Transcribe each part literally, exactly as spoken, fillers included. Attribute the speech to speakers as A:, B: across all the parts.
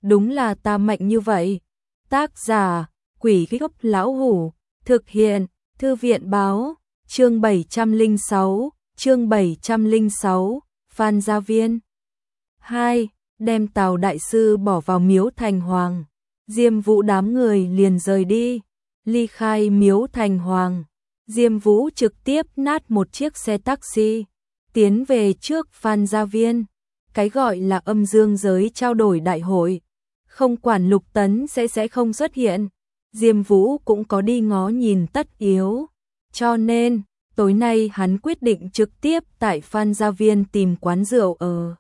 A: đúng là ta mạnh như vậy. Tác giả, Quỷ Gốc Lão Hủ, thực hiện, Thư viện Báo, chương bảy trăm lẻ sáu, chương bảy trăm lẻ sáu, Phan Gia Viên. hai. Đem Tào đại sư bỏ vào miếu Thành Hoàng. Diêm Vũ đám người liền rời đi, ly khai miếu Thành Hoàng. Diêm Vũ trực tiếp nát một chiếc xe taxi, tiến về trước Phan Gia Viên. Cái gọi là âm dương giới trao đổi đại hội, không quản Lục Tấn sẽ sẽ không xuất hiện, Diêm Vũ cũng có đi ngó nhìn tất yếu. Cho nên, tối nay hắn quyết định trực tiếp tại Phan Gia Viên tìm quán rượu ở.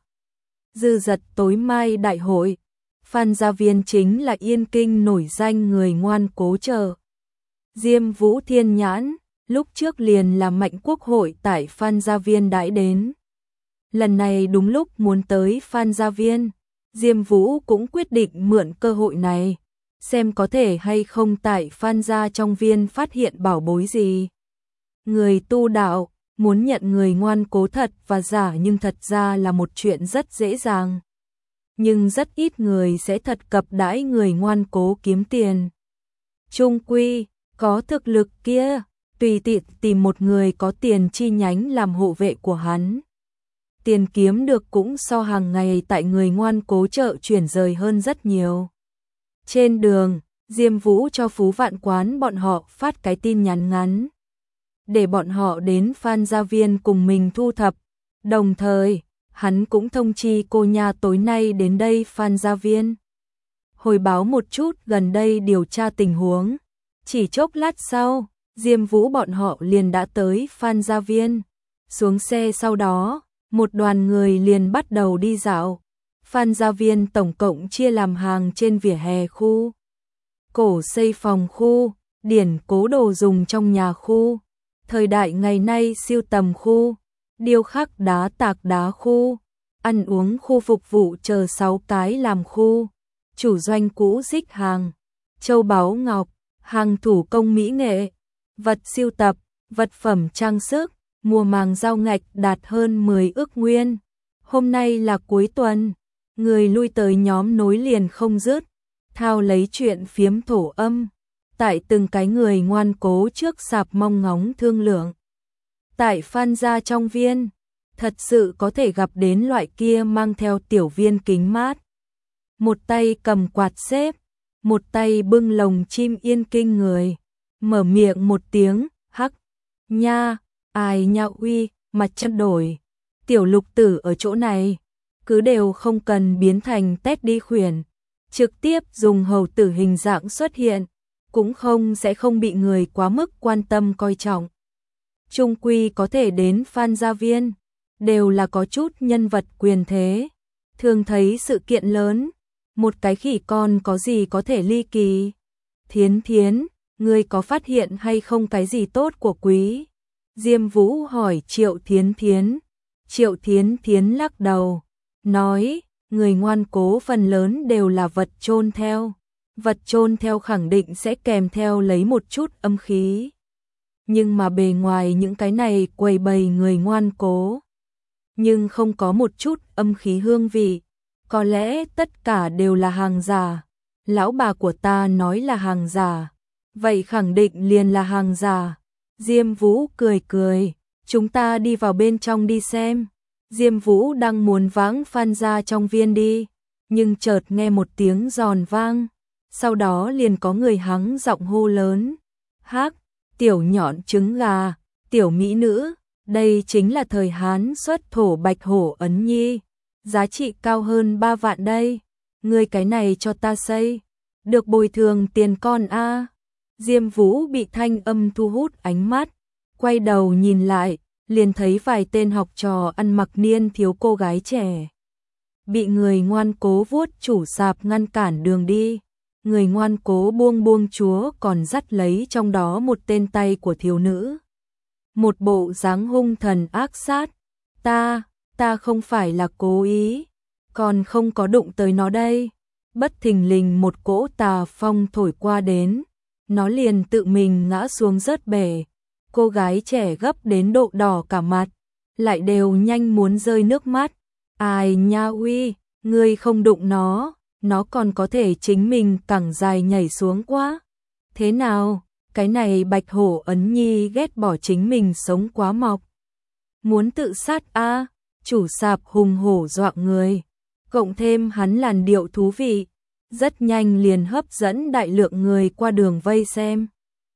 A: Dư dật tối mai đại hội, Phan Gia Viên chính là Yên Kinh nổi danh người ngoan cố chờ. Diêm Vũ thiên nhãn, lúc trước liền là Mạnh Quốc hội tại Phan Gia Viên đãi đến. Lần này đúng lúc muốn tới Phan Gia Viên, Diêm Vũ cũng quyết định mượn cơ hội này, xem có thể hay không tại Phan Gia trong viên phát hiện bảo bối gì. Người tu đạo, muốn nhận người ngoan cố thật và giả nhưng thật ra là một chuyện rất dễ dàng. Nhưng rất ít người sẽ thật cập đãi người ngoan cố kiếm tiền. Trung quy, có thực lực kia, tùy tiện tìm một người có tiền chi nhánh làm hộ vệ của hắn. Tiền kiếm được cũng so hàng ngày tại người ngoan cố chợ chuyển rời hơn rất nhiều. Trên đường, Diêm Vũ cho Phú Vạn Quán bọn họ phát cái tin nhắn ngắn, để bọn họ đến Phan Gia Viên cùng mình thu thập. Đồng thời, hắn cũng thông chi cô nha tối nay đến đây Phan Gia Viên, hồi báo một chút gần đây điều tra tình huống. Chỉ chốc lát sau, Diêm Vũ bọn họ liền đã tới Phan Gia Viên. Xuống xe sau đó, một đoàn người liền bắt đầu đi dạo. Phan Gia Viên tổng cộng chia làm hàng trên vỉa hè khu, cổ xây phòng khu, điển cố đồ dùng trong nhà khu, thời đại ngày nay siêu tầm khu, điêu khắc đá tạc đá khu, ăn uống khu phục vụ chờ sáu cái làm khu, chủ doanh cũ xích hàng, châu báu ngọc, hàng thủ công mỹ nghệ, vật siêu tập, vật phẩm trang sức, mùa màng giao ngạch đạt hơn mười ức nguyên. Hôm nay là cuối tuần, người lui tới nhóm nối liền không dứt, thao lấy chuyện phiếm thổ âm, tại từng cái người ngoan cố trước sạp mong ngóng thương lượng. Tại Phan Gia trong viên, thật sự có thể gặp đến loại kia mang theo tiểu viên kính mát, một tay cầm quạt xếp, một tay bưng lồng chim Yên Kinh người, mở miệng một tiếng, hắc, nha, ai nha uy, mặt chân đổi. Tiểu Lục tử ở chỗ này, cứ đều không cần biến thành tét đi khuyển, trực tiếp dùng hầu tử hình dạng xuất hiện, cũng không sẽ không bị người quá mức quan tâm coi trọng. Trung quy có thể đến Phan Gia Viên, đều là có chút nhân vật quyền thế, thường thấy sự kiện lớn, một cái khỉ con có gì có thể ly kỳ. Thiến Thiến, ngươi có phát hiện hay không cái gì tốt của quý? Diêm Vũ hỏi Triệu Thiến Thiến. Triệu Thiến Thiến lắc đầu, nói, người ngoan cố phần lớn đều là vật chôn theo. Vật chôn theo khẳng định sẽ kèm theo lấy một chút âm khí. Nhưng mà bề ngoài những cái này quầy bày người ngoan cố, nhưng không có một chút âm khí hương vị. Có lẽ tất cả đều là hàng giả. Lão bà của ta nói là hàng giả, vậy khẳng định liền là hàng giả. Diêm Vũ cười cười, chúng ta đi vào bên trong đi xem. Diêm Vũ đang muốn vãng Phan Gia trong viên đi, nhưng chợt nghe một tiếng giòn vang, sau đó liền có người hắng giọng hô lớn, hắc, tiểu nhọn trứng gà, tiểu mỹ nữ, đây chính là thời Hán xuất thổ bạch hổ ấn nhi, giá trị cao hơn ba vạn đây, ngươi cái này cho ta xây, được bồi thường tiền con a. Diêm Vũ bị thanh âm thu hút ánh mắt, quay đầu nhìn lại, liền thấy vài tên học trò ăn mặc niên thiếu cô gái trẻ, bị người ngoan cố vuốt chủ sạp ngăn cản đường đi. Người ngoan cố buông buông chúa còn dắt lấy trong đó một tên tay của thiếu nữ. Một bộ dáng hung thần ác sát. Ta, ta không phải là cố ý, còn không có đụng tới nó đây. Bất thình lình một cỗ tà phong thổi qua đến, nó liền tự mình ngã xuống rớt bể. Cô gái trẻ gấp đến độ đỏ cả mặt, lại đều nhanh muốn rơi nước mắt. Ai nha uy, ngươi không đụng nó, nó còn có thể chính mình cẳng dài nhảy xuống quá. Thế nào, cái này Bạch Hổ Ấn Nhi ghét bỏ chính mình sống quá mọc. Muốn tự sát a à? Chủ sạp hùng hổ dọa người. Cộng thêm hắn làn điệu thú vị, rất nhanh liền hấp dẫn đại lượng người qua đường vây xem.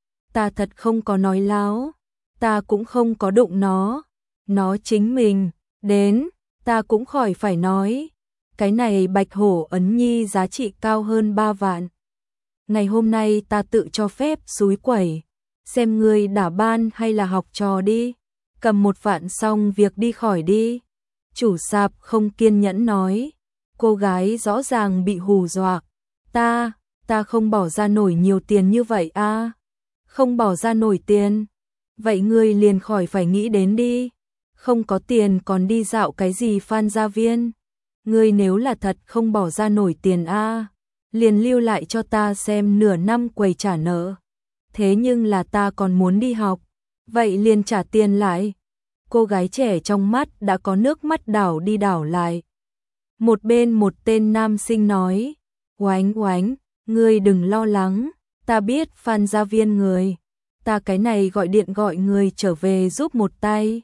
A: Ta thật không có nói láo, ta cũng không có đụng nó, nó chính mình, đến, ta cũng khỏi phải nói. Cái này Bạch Hổ Ấn Nhi giá trị cao hơn ba vạn. Ngày hôm nay ta tự cho phép xúi quẩy, xem ngươi đả ban hay là học trò đi, cầm một vạn xong việc đi khỏi đi. Chủ sạp không kiên nhẫn nói, cô gái rõ ràng bị hù dọa, ta, ta không bỏ ra nổi nhiều tiền như vậy a à? Không bỏ ra nổi tiền, vậy ngươi liền khỏi phải nghĩ đến đi, không có tiền còn đi dạo cái gì Phan Gia Viên, ngươi nếu là thật không bỏ ra nổi tiền a à? Liền lưu lại cho ta xem nửa năm quầy trả nợ. Thế nhưng là ta còn muốn đi học, vậy liền trả tiền lại. Cô gái trẻ trong mắt đã có nước mắt đảo đi đảo lại. Một bên một tên nam sinh nói, oánh oánh, ngươi đừng lo lắng, ta biết Phan Gia Viên người, ta cái này gọi điện gọi người trở về giúp một tay.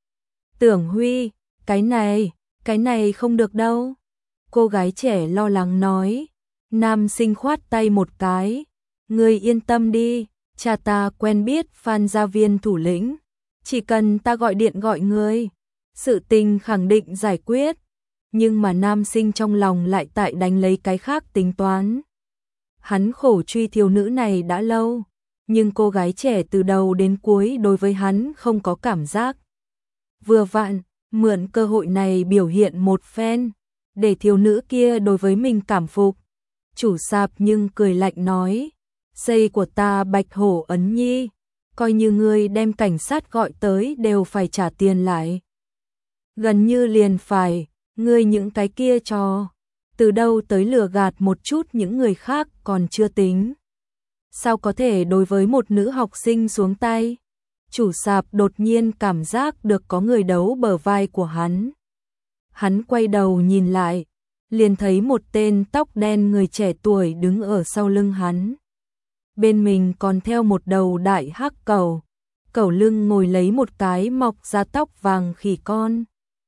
A: Tưởng Huy, cái này, cái này không được đâu. Cô gái trẻ lo lắng nói. Nam sinh khoát tay một cái, ngươi yên tâm đi, cha ta quen biết Phan Gia Viên thủ lĩnh, chỉ cần ta gọi điện gọi ngươi, sự tình khẳng định giải quyết. Nhưng mà nam sinh trong lòng lại tại đánh lấy cái khác tính toán. Hắn khổ truy thiếu nữ này đã lâu, nhưng cô gái trẻ từ đầu đến cuối đối với hắn không có cảm giác. Vừa vặn, mượn cơ hội này biểu hiện một phen, để thiếu nữ kia đối với mình cảm phục. Chủ sạp nhưng cười lạnh nói, xây của ta Bạch Hổ Ấn Nhi, coi như ngươi đem cảnh sát gọi tới đều phải trả tiền lại. Gần như liền phải, ngươi những cái kia trò, từ đâu tới lừa gạt một chút những người khác còn chưa tính. Sao có thể đối với một nữ học sinh xuống tay? Chủ sạp đột nhiên cảm giác được có người đấu bờ vai của hắn. Hắn quay đầu nhìn lại, liền thấy một tên tóc đen người trẻ tuổi đứng ở sau lưng hắn. Bên mình còn theo một đầu đại hắc cẩu, cẩu lưng ngồi lấy một cái mọc ra tóc vàng khỉ con.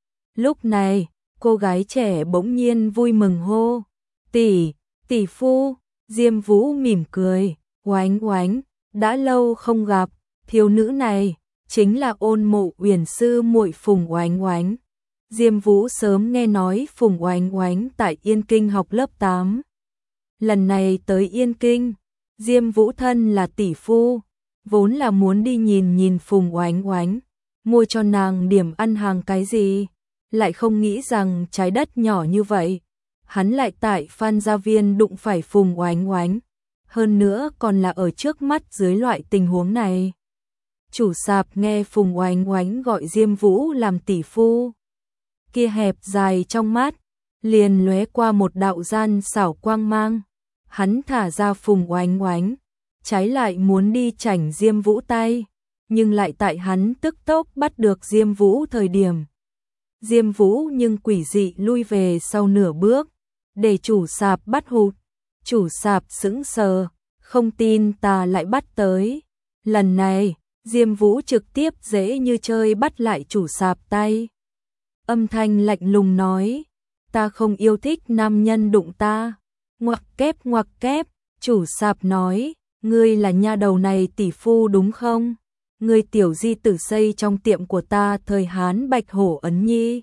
A: Lúc này, cô gái trẻ bỗng nhiên vui mừng hô, tỷ, tỷ phu. Diêm Vũ mỉm cười, oánh oánh, đã lâu không gặp, thiếu nữ này chính là Ôn Mộ Uyển sư muội Phùng Oánh Oánh. Diêm Vũ sớm nghe nói Phùng Oánh Oánh tại Yên Kinh học lớp tám. Lần này tới Yên Kinh, Diêm Vũ thân là tỷ phu, vốn là muốn đi nhìn nhìn Phùng Oánh Oánh, mua cho nàng điểm ăn hàng cái gì, lại không nghĩ rằng trái đất nhỏ như vậy, hắn lại tại Phan Gia Viên đụng phải Phùng Oánh Oánh, hơn nữa còn là ở trước mắt dưới loại tình huống này. Chủ sạp nghe Phùng Oánh Oánh gọi Diêm Vũ làm tỷ phu, kia hẹp dài trong mắt liền lóe qua một đạo gian xảo quang mang. Hắn thả ra Phùng Oánh Oánh, trái lại muốn đi chảnh Diêm Vũ tay, nhưng lại tại hắn tức tốc bắt được Diêm Vũ thời điểm. Diêm Vũ nhưng quỷ dị lui về sau nửa bước, để chủ sạp bắt hụt. Chủ sạp sững sờ, không tin ta lại bắt tới. Lần này, Diêm Vũ trực tiếp dễ như chơi bắt lại chủ sạp tay. Âm thanh lạnh lùng nói, ta không yêu thích nam nhân đụng ta. Ngoặc kép ngoặc kép, chủ sạp nói, ngươi là nha đầu này tỷ phu đúng không? Ngươi tiểu di tử xây trong tiệm của ta thời Hán Bạch Hổ Ấn Nhi.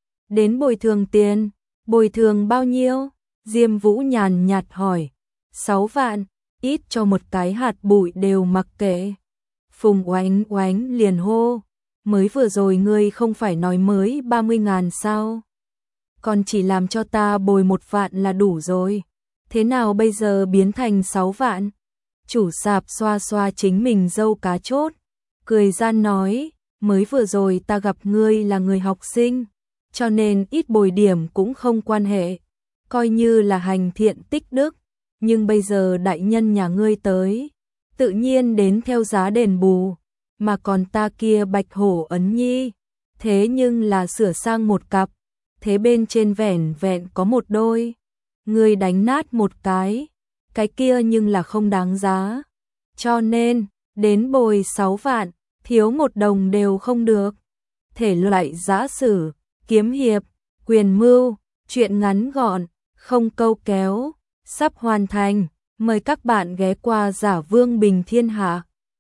A: Đến bồi thường tiền, bồi thường bao nhiêu? Diêm Vũ nhàn nhạt hỏi, sáu vạn, ít cho một cái hạt bụi đều mặc kệ. Phùng Oánh Oánh liền hô, mới vừa rồi ngươi không phải nói mới ba mươi ngàn sao? Còn chỉ làm cho ta bồi một vạn là đủ rồi. Thế nào bây giờ biến thành sáu vạn? Chủ sạp xoa xoa chính mình dâu cá chốt, cười gian nói, mới vừa rồi ta gặp ngươi là người học sinh, cho nên ít bồi điểm cũng không quan hệ, coi như là hành thiện tích đức, nhưng bây giờ đại nhân nhà ngươi tới, tự nhiên đến theo giá đền bù, mà còn ta kia Bạch Hổ Ấn Nhi, thế nhưng là sửa sang một cặp, thế bên trên vẻn vẹn có một đôi. Ngươi đánh nát một cái, cái kia nhưng là không đáng giá. Cho nên, đến bồi sáu vạn, thiếu một đồng đều không được. Thể loại giã sử, kiếm hiệp, quyền mưu, truyện ngắn gọn, không câu kéo, sắp hoàn thành. Mời các bạn ghé qua Giả Vương Bình Thiên Hạ.